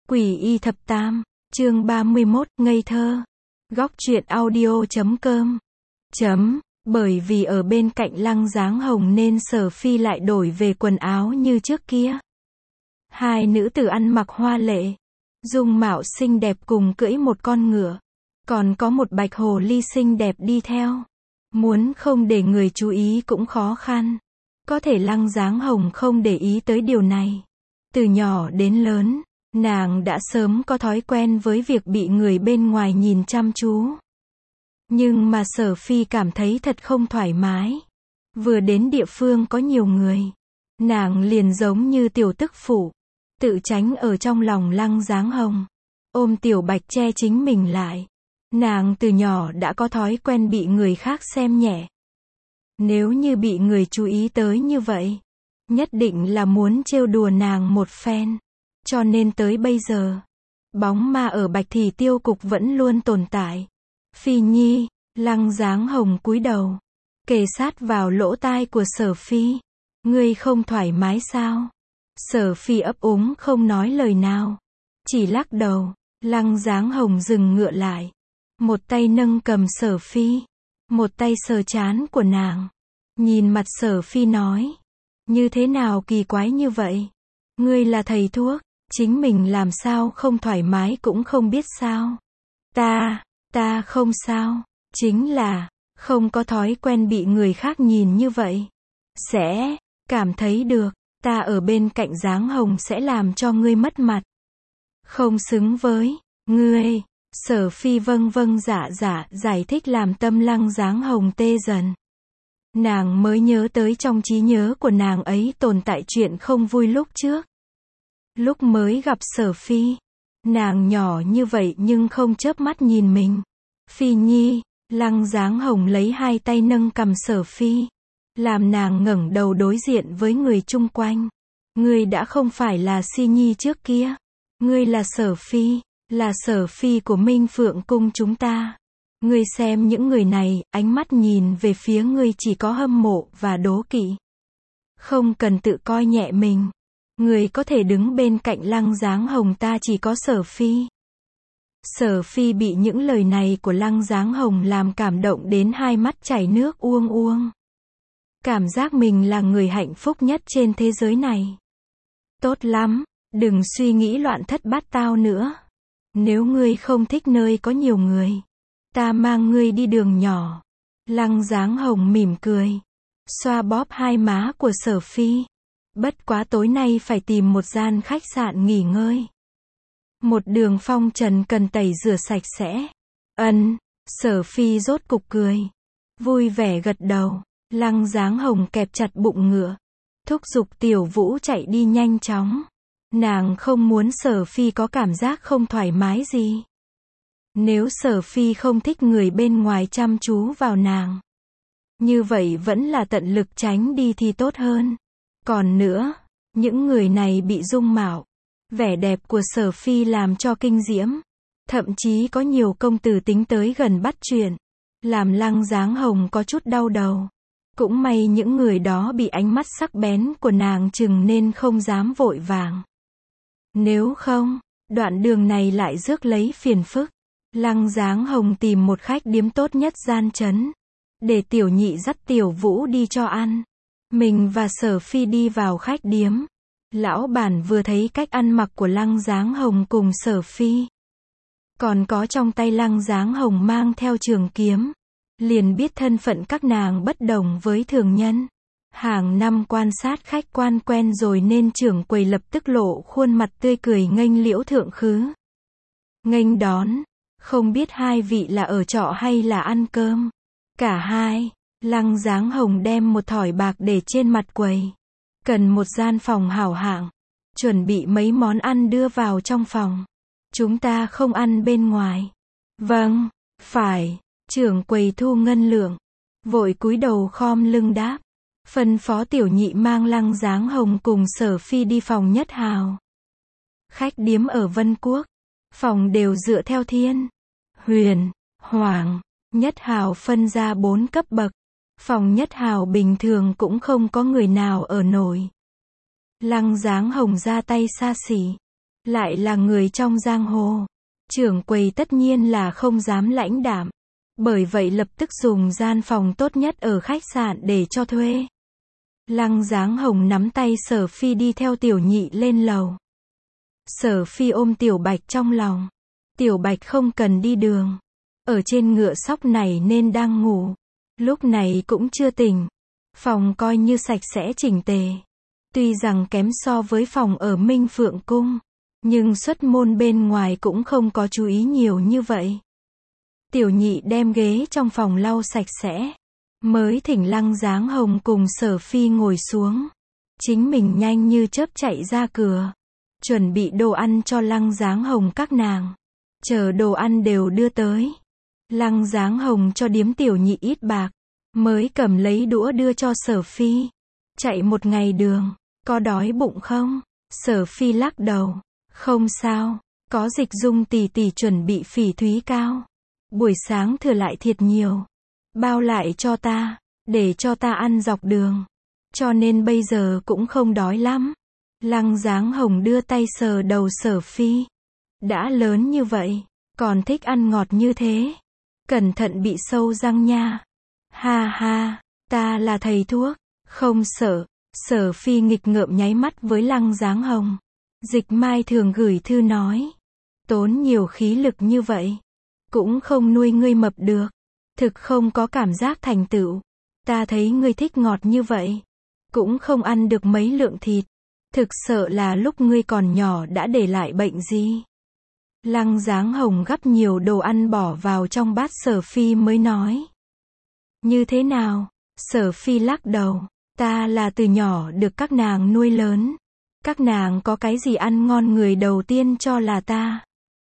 Quỷ y thập tam, chương 31, ngây thơ. Góc truyện audio.com. Bởi vì ở bên cạnh Lăng Dáng Hồng nên Sở Phi lại đổi về quần áo như trước kia. Hai nữ tử ăn mặc hoa lệ, dung mạo xinh đẹp cùng cưỡi một con ngựa. Còn có một bạch hồ ly xinh đẹp đi theo. Muốn không để người chú ý cũng khó khăn. Có thể Lăng Dáng Hồng không để ý tới điều này. Từ nhỏ đến lớn, nàng đã sớm có thói quen với việc bị người bên ngoài nhìn chăm chú. Nhưng mà Sở Phi cảm thấy thật không thoải mái. Vừa đến địa phương có nhiều người, nàng liền giống như tiểu tức phụ, tự tránh ở trong lòng Lăng Dáng Hồng, ôm tiểu bạch che chính mình lại. Nàng từ nhỏ đã có thói quen bị người khác xem nhẹ. Nếu như bị người chú ý tới như vậy, nhất định là muốn trêu đùa nàng một phen. Cho nên tới bây giờ, bóng ma ở Bạch Thị Tiêu Cục vẫn luôn tồn tại. Phi Nhi, Lăng Dáng Hồng cúi đầu, kề sát vào lỗ tai của Sở Phi. Ngươi không thoải mái sao? Sở Phi ấp úng không nói lời nào, chỉ lắc đầu. Lăng Dáng Hồng dừng ngựa lại, một tay nâng cầm Sở Phi, một tay sờ trán của nàng. Nhìn mặt Sở Phi nói, như thế nào kỳ quái như vậy? Ngươi là thầy thuốc, chính mình làm sao không thoải mái cũng không biết sao? Ta không sao, chính là, không có thói quen bị người khác nhìn như vậy. Sẽ, cảm thấy được, ta ở bên cạnh Dáng Hồng sẽ làm cho ngươi mất mặt. Không xứng với, ngươi. Sở Phi vâng dạ giải thích làm tâm Lăng Dáng Hồng tê dần. Nàng mới nhớ tới trong trí nhớ của nàng ấy tồn tại chuyện không vui lúc trước. Lúc mới gặp Sở Phi, nàng nhỏ như vậy nhưng không chớp mắt nhìn mình. Phi Nhi, Lăng Dáng Hồng lấy hai tay nâng cầm Sở Phi, làm nàng ngẩng đầu đối diện với người chung quanh. Ngươi đã không phải là Si Nhi trước kia, ngươi là Sở Phi, là Sở Phi của Minh Phượng Cung chúng ta. Ngươi xem những người này, ánh mắt nhìn về phía ngươi chỉ có hâm mộ và đố kỵ. Không cần tự coi nhẹ mình. Ngươi có thể đứng bên cạnh Lăng Dáng Hồng, ta chỉ có Sở Phi. Sở Phi bị những lời này của Lăng Dáng Hồng làm cảm động đến hai mắt chảy nước uông. Cảm giác mình là người hạnh phúc nhất trên thế giới này. Tốt lắm, đừng suy nghĩ loạn thất bát tao nữa. Nếu ngươi không thích nơi có nhiều người, ta mang ngươi đi đường nhỏ. Lăng Dáng Hồng mỉm cười, xoa bóp hai má của Sở Phi. Bất quá tối nay phải tìm một gian khách sạn nghỉ ngơi. Một đường phong trần cần tẩy rửa sạch sẽ. Sở Phi rốt cục cười, vui vẻ gật đầu. Lăng Dáng Hồng kẹp chặt bụng ngựa, thúc giục Tiểu Vũ chạy đi nhanh chóng. Nàng không muốn Sở Phi có cảm giác không thoải mái gì. Nếu Sở Phi không thích người bên ngoài chăm chú vào nàng, như vậy vẫn là tận lực tránh đi thì tốt hơn. Còn nữa, những người này bị dung mạo, vẻ đẹp của Sở Phi làm cho kinh diễm. Thậm chí có nhiều công tử tính tới gần bắt chuyện, làm Lăng Dáng Hồng có chút đau đầu. Cũng may những người đó bị ánh mắt sắc bén của nàng chừng nên không dám vội vàng. Nếu không, đoạn đường này lại rước lấy phiền phức. Lăng Dáng Hồng tìm một khách điếm tốt nhất gian trấn, để Tiểu Nhị dắt Tiểu Vũ đi cho ăn. Mình và Sở Phi đi vào khách điếm. Lão bản vừa thấy cách ăn mặc của Lăng Dáng Hồng cùng Sở Phi, còn có trong tay Lăng Dáng Hồng mang theo trường kiếm, liền biết thân phận các nàng bất đồng với thường nhân. Hàng năm quan sát khách quan quen rồi nên trưởng quầy lập tức lộ khuôn mặt tươi cười nghênh Liễu thượng khứ. Nghênh đón, không biết hai vị là ở trọ hay là ăn cơm? Cả hai. Lăng Dáng Hồng đem một thỏi bạc để trên mặt quầy. Cần một gian phòng hảo hạng, chuẩn bị mấy món ăn đưa vào trong phòng. Chúng ta không ăn bên ngoài. Vâng, phải. Trưởng quầy thu ngân lượng, vội cúi đầu khom lưng đáp. Phân phó Tiểu Nhị mang Lăng Dáng Hồng cùng Sở Phi đi phòng Nhất Hào. Khách điếm ở Vân Quốc, phòng đều dựa theo Thiên, Huyền, Hoàng, Nhất Hào phân ra 4 cấp bậc. Phòng Nhất Hào bình thường cũng không có người nào ở nổi. Lăng Dáng Hồng ra tay xa xỉ, Lại là người trong giang hồ. Trưởng quầy tất nhiên là không dám lãnh đạm. Bởi vậy lập tức dùng gian phòng tốt nhất ở khách sạn để cho thuê. Lăng Dáng Hồng nắm tay Sở Phi đi theo Tiểu Nhị lên lầu. Sở Phi ôm Tiểu Bạch trong lòng. Tiểu Bạch không cần đi đường. Ở trên ngựa sóc này nên đang ngủ. Lúc này cũng chưa tỉnh. Phòng coi như sạch sẽ chỉnh tề. Tuy rằng kém so với phòng ở Minh Phượng Cung. Nhưng xuất môn bên ngoài cũng không có chú ý nhiều như vậy. Tiểu Nhị đem ghế trong phòng lau sạch sẽ. Mới thỉnh Lăng Dáng Hồng cùng Sở Phi ngồi xuống. Chính mình nhanh như chớp chạy ra cửa. Chuẩn bị đồ ăn cho Lăng Dáng Hồng các nàng. Chờ đồ ăn đều đưa tới. Lăng Dáng Hồng cho điếm Tiểu Nhị ít bạc. Mới cầm lấy đũa đưa cho Sở Phi. Chạy một ngày đường. Có đói bụng không? Sở Phi lắc đầu. Không sao. Có Dịch Dung tỷ tỷ chuẩn bị phỉ thúy cao. Buổi sáng thừa lại thiệt nhiều. Bao lại cho ta. Để cho ta ăn dọc đường. Cho nên bây giờ cũng không đói lắm. Lăng Dáng Hồng đưa tay sờ đầu Sở Phi. Đã lớn như vậy. Còn thích ăn ngọt như thế. Cẩn thận bị sâu răng nha. Ha ha. Ta là thầy thuốc. Không sợ. Sở Phi nghịch ngợm nháy mắt với Lăng Dáng Hồng. Dịch Mai thường gửi thư nói. Tốn nhiều khí lực như vậy. Cũng không nuôi ngươi mập được. Thực không có cảm giác thành tựu. Ta thấy ngươi thích ngọt như vậy. Cũng không ăn được mấy lượng thịt. Thực sợ là lúc ngươi còn nhỏ đã để lại bệnh gì. Lăng Dáng Hồng gắp nhiều đồ ăn bỏ vào trong bát Sở Phi mới nói. Như thế nào? Sở Phi lắc đầu. Ta là từ nhỏ được các nàng nuôi lớn. Các nàng có cái gì ăn ngon người đầu tiên cho là ta.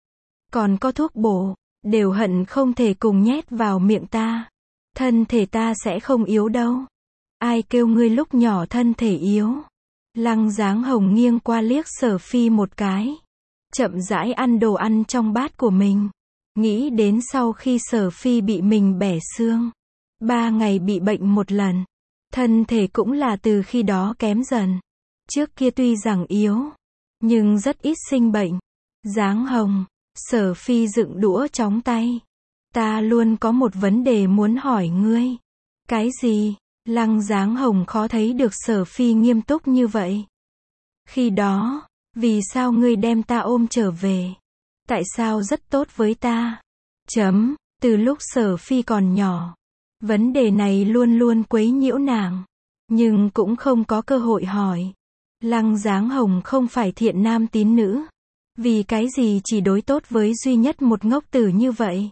Còn có thuốc bổ, đều hận không thể cùng nhét vào miệng ta. Thân thể ta sẽ không yếu đâu. Ai kêu ngươi lúc nhỏ thân thể yếu. Lăng Dáng Hồng nghiêng qua liếc Sở Phi một cái. Chậm rãi ăn đồ ăn trong bát của mình. Nghĩ đến sau khi Sở Phi bị mình bẻ xương. 3 ngày bị bệnh một lần. Thân thể cũng là từ khi đó kém dần. Trước kia tuy rằng yếu, nhưng rất ít sinh bệnh. Dáng Hồng. Sở Phi dựng đũa chóng tay. Ta luôn có một vấn đề muốn hỏi ngươi. Cái gì? Lăng Dáng Hồng khó thấy được Sở Phi nghiêm túc như vậy. Khi đó, vì sao ngươi đem ta ôm trở về? Tại sao rất tốt với ta? Từ lúc Sở Phi còn nhỏ, vấn đề này luôn luôn quấy nhiễu nàng. Nhưng cũng không có cơ hội hỏi. Lăng Dáng Hồng không phải thiện nam tín nữ. Vì cái gì chỉ đối tốt với duy nhất một ngốc tử như vậy?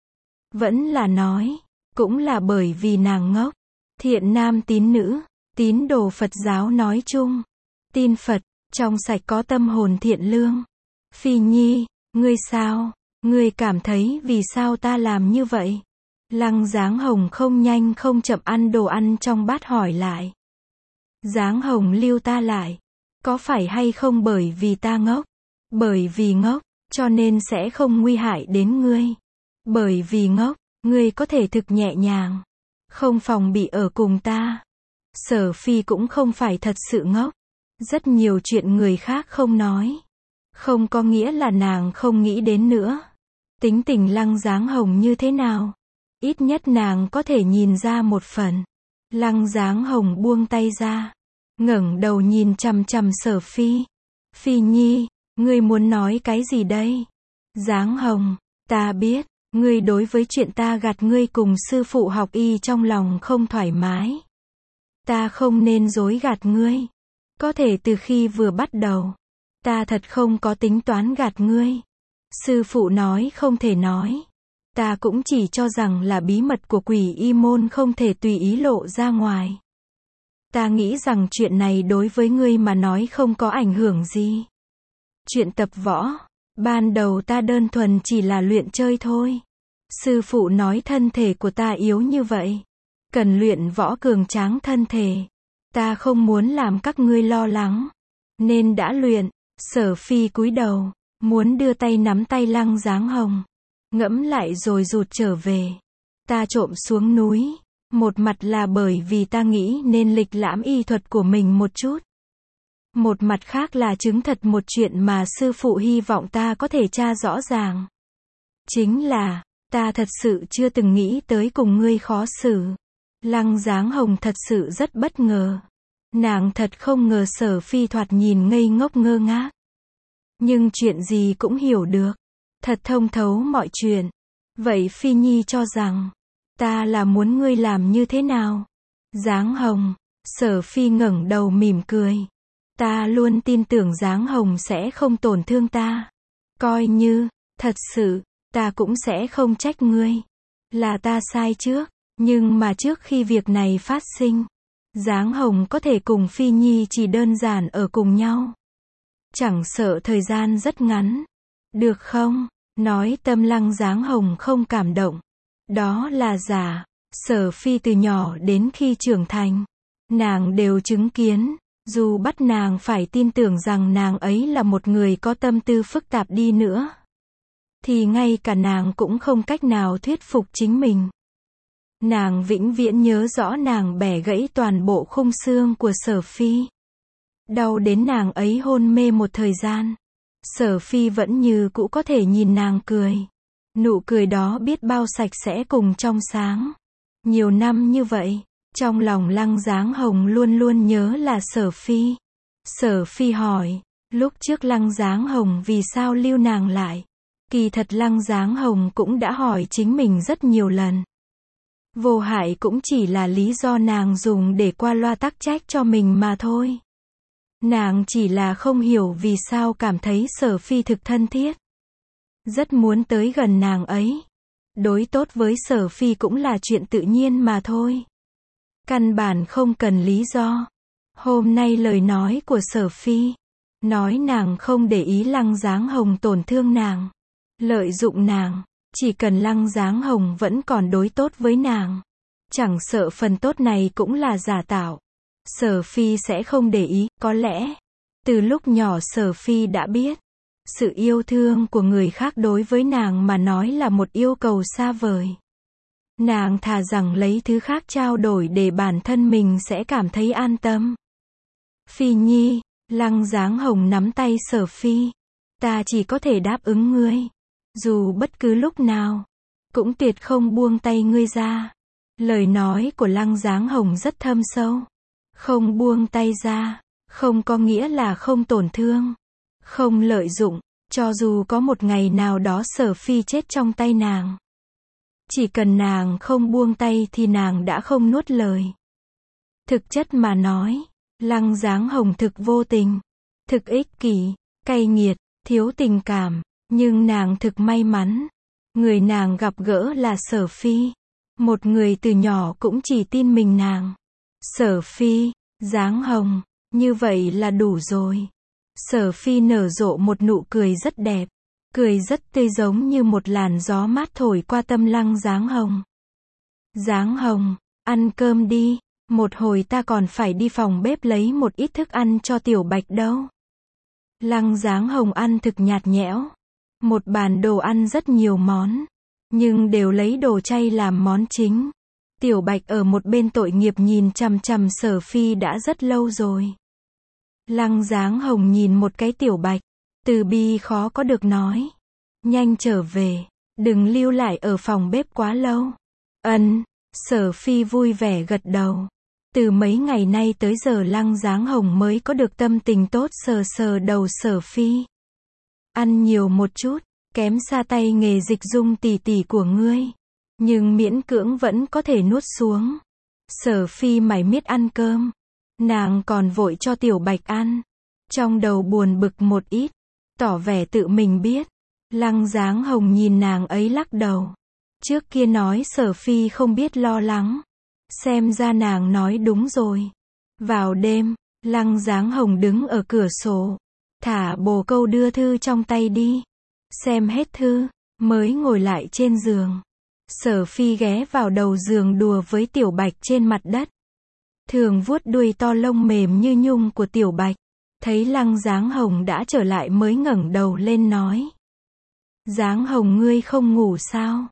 Vẫn là nói, cũng là bởi vì nàng ngốc. Thiện nam tín nữ, tín đồ Phật giáo nói chung. Tin Phật, trong sạch có tâm hồn thiện lương. Phi Nhi, ngươi sao? Ngươi cảm thấy vì sao ta làm như vậy? Lăng Dáng Hồng không nhanh không chậm ăn đồ ăn trong bát hỏi lại. Dáng Hồng lưu ta lại. Có phải hay không bởi vì ta ngốc? Bởi vì ngốc, cho nên sẽ không nguy hại đến ngươi. Bởi vì ngốc, ngươi có thể thực nhẹ nhàng. Không phòng bị ở cùng ta. Sở Phi cũng không phải thật sự ngốc. Rất nhiều chuyện người khác không nói. Không có nghĩa là nàng không nghĩ đến nữa. Tính tình Lăng Dáng Hồng như thế nào? Ít nhất nàng có thể nhìn ra một phần. Lăng Dáng Hồng buông tay ra. Ngẩng đầu nhìn chằm chằm Sở Phi. Phi Nhi, ngươi muốn nói cái gì đây? Dáng Hồng, ta biết, ngươi đối với chuyện ta gạt ngươi cùng sư phụ học y trong lòng không thoải mái. Ta không nên dối gạt ngươi. Có thể từ khi vừa bắt đầu, ta thật không có tính toán gạt ngươi. Sư phụ nói không thể nói. Ta cũng chỉ cho rằng là bí mật của Quỷ Y môn không thể tùy ý lộ ra ngoài. Ta nghĩ rằng chuyện này đối với ngươi mà nói không có ảnh hưởng gì. Chuyện tập võ, ban đầu ta đơn thuần chỉ là luyện chơi thôi. Sư phụ nói thân thể của ta yếu như vậy, cần luyện võ cường tráng thân thể. Ta không muốn làm các ngươi lo lắng, nên đã luyện. Sở Phi cúi đầu, muốn đưa tay nắm tay Lăng Dáng Hồng. Ngẫm lại rồi rụt trở về. Ta trộm xuống núi, một mặt là bởi vì ta nghĩ nên lịch lãm y thuật của mình một chút. Một mặt khác là chứng thật một chuyện mà sư phụ hy vọng ta có thể tra rõ ràng. Chính là, ta thật sự chưa từng nghĩ tới cùng ngươi khó xử. Lăng Dáng Hồng thật sự rất bất ngờ. Nàng thật không ngờ Sở Phi thoạt nhìn ngây ngốc ngơ ngác. Nhưng chuyện gì cũng hiểu được. Thật thông thấu mọi chuyện. Vậy Phi Nhi cho rằng, ta là muốn ngươi làm như thế nào? Dáng Hồng, Sở Phi ngẩng đầu mỉm cười. Ta luôn tin tưởng Dáng Hồng sẽ không tổn thương ta. Coi như, thật sự, ta cũng sẽ không trách ngươi. Là ta sai trước, nhưng mà trước khi việc này phát sinh, Dáng Hồng có thể cùng Phi Nhi chỉ đơn giản ở cùng nhau. Chẳng sợ thời gian rất ngắn. Được không? Nói tâm Lăng Dáng Hồng không cảm động. Đó là giả. Sở Phi từ nhỏ đến khi trưởng thành, nàng đều chứng kiến. Dù bắt nàng phải tin tưởng rằng nàng ấy là một người có tâm tư phức tạp đi nữa, thì ngay cả nàng cũng không cách nào thuyết phục chính mình. Nàng vĩnh viễn nhớ rõ nàng bẻ gãy toàn bộ khung xương của Sở Phi. Đau đến nàng ấy hôn mê một thời gian. Sở Phi vẫn như cũ có thể nhìn nàng cười. Nụ cười đó biết bao sạch sẽ cùng trong sáng. Nhiều năm như vậy, trong lòng Lăng Dáng Hồng luôn luôn nhớ là Sở Phi. Sở Phi hỏi, lúc trước Lăng Dáng Hồng vì sao lưu nàng lại? Kỳ thật Lăng Dáng Hồng cũng đã hỏi chính mình rất nhiều lần. Vô hại cũng chỉ là lý do nàng dùng để qua loa tắc trách cho mình mà thôi. Nàng chỉ là không hiểu vì sao cảm thấy Sở Phi thực thân thiết. Rất muốn tới gần nàng ấy. Đối tốt với Sở Phi cũng là chuyện tự nhiên mà thôi. Căn bản không cần lý do. Hôm nay lời nói của Sở Phi, nói nàng không để ý Lăng Dáng Hồng tổn thương nàng, lợi dụng nàng, chỉ cần Lăng Dáng Hồng vẫn còn đối tốt với nàng, chẳng sợ phần tốt này cũng là giả tạo. Sở Phi sẽ không để ý, có lẽ, từ lúc nhỏ Sở Phi đã biết, sự yêu thương của người khác đối với nàng mà nói là một yêu cầu xa vời. Nàng thà rằng lấy thứ khác trao đổi để bản thân mình sẽ cảm thấy an tâm. Phi Nhi, Lăng Dáng Hồng nắm tay Sở Phi. Ta chỉ có thể đáp ứng ngươi. Dù bất cứ lúc nào, cũng tuyệt không buông tay ngươi ra. Lời nói của Lăng Dáng Hồng rất thâm sâu. Không buông tay ra, không có nghĩa là không tổn thương, không lợi dụng, cho dù có một ngày nào đó Sở Phi chết trong tay nàng. Chỉ cần nàng không buông tay thì nàng đã không nuốt lời. Thực chất mà nói, Lăng Dáng Hồng thực vô tình, thực ích kỷ, cay nghiệt, thiếu tình cảm, nhưng nàng thực may mắn. Người nàng gặp gỡ là Sở Phi, một người từ nhỏ cũng chỉ tin mình nàng. Sở Phi, Dáng Hồng, như vậy là đủ rồi. Sở Phi nở rộ một nụ cười rất đẹp, cười rất tươi giống như một làn gió mát thổi qua tâm Lăng Dáng Hồng. Dáng Hồng, ăn cơm đi, một hồi ta còn phải đi phòng bếp lấy một ít thức ăn cho Tiểu Bạch đâu. Lăng Dáng Hồng ăn thực nhạt nhẽo, một bàn đồ ăn rất nhiều món, nhưng đều lấy đồ chay làm món chính. Tiểu Bạch ở một bên tội nghiệp nhìn chằm chằm Sở Phi đã rất lâu rồi. Lăng Dáng Hồng nhìn một cái Tiểu Bạch, từ bi khó có được nói. Nhanh trở về, đừng lưu lại ở phòng bếp quá lâu. Sở Phi vui vẻ gật đầu. Từ mấy ngày nay tới giờ Lăng Dáng Hồng mới có được tâm tình tốt sờ sờ đầu Sở Phi. Ăn nhiều một chút, kém xa tay nghề Dịch Dung tỷ tỷ của ngươi. Nhưng miễn cưỡng vẫn có thể nuốt xuống. Sở Phi mải miết ăn cơm. Nàng còn vội cho Tiểu Bạch ăn. Trong đầu buồn bực một ít, tỏ vẻ tự mình biết. Lăng Dáng Hồng nhìn nàng ấy lắc đầu. Trước kia nói Sở Phi không biết lo lắng. Xem ra nàng nói đúng rồi. Vào đêm, Lăng Dáng Hồng đứng ở cửa sổ. Thả bồ câu đưa thư trong tay đi. Xem hết thư, mới ngồi lại trên giường. Sở Phi ghé vào đầu giường đùa với Tiểu Bạch trên mặt đất. Thường vuốt đuôi to lông mềm như nhung của Tiểu Bạch. Thấy Lăng Dáng Hồng đã trở lại mới ngẩng đầu lên nói. Dáng Hồng ngươi không ngủ sao?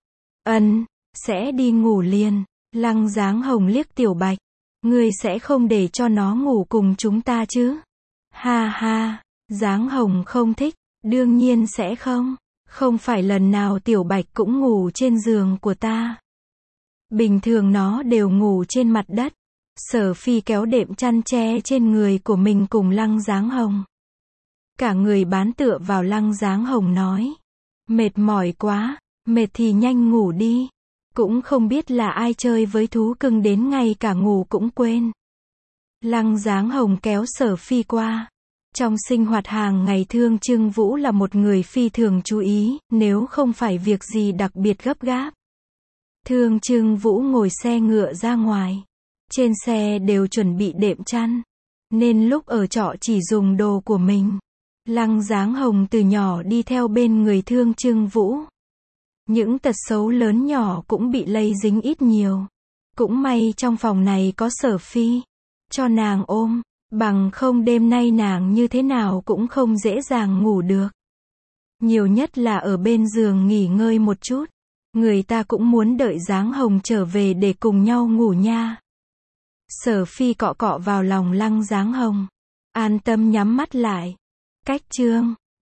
Sẽ đi ngủ liền. Lăng Dáng Hồng liếc Tiểu Bạch. Ngươi sẽ không để cho nó ngủ cùng chúng ta chứ? Ha ha, Giáng Hồng không thích, đương nhiên sẽ không. Không phải lần nào Tiểu Bạch cũng ngủ trên giường của ta. Bình thường nó đều ngủ trên mặt đất. Sở Phi kéo đệm chăn che trên người của mình cùng Lăng Giáng Hồng. Cả người bán tựa vào Lăng Giáng Hồng nói. Mệt mỏi quá, mệt thì nhanh ngủ đi. Cũng không biết là ai chơi với thú cưng đến ngay cả ngủ cũng quên. Lăng Giáng Hồng kéo Sở Phi qua. Trong sinh hoạt hàng ngày Thương Trưng Vũ là một người phi thường chú ý, nếu không phải việc gì đặc biệt gấp gáp. Thương Trưng Vũ ngồi xe ngựa ra ngoài. Trên xe đều chuẩn bị đệm chăn. Nên lúc ở trọ chỉ dùng đồ của mình. Lăng Giáng Hồng từ nhỏ đi theo bên người Thương Trưng Vũ. Những tật xấu lớn nhỏ cũng bị lây dính ít nhiều. Cũng may trong phòng này có Sở Phi. Cho nàng ôm. Bằng không đêm nay nàng như thế nào cũng không dễ dàng ngủ được. Nhiều nhất là ở bên giường nghỉ ngơi một chút. Người ta cũng muốn đợi Giáng Hồng trở về để cùng nhau ngủ nha. Sở Phi cọ cọ vào lòng Lăng Giáng Hồng. An tâm nhắm mắt lại. Cách chương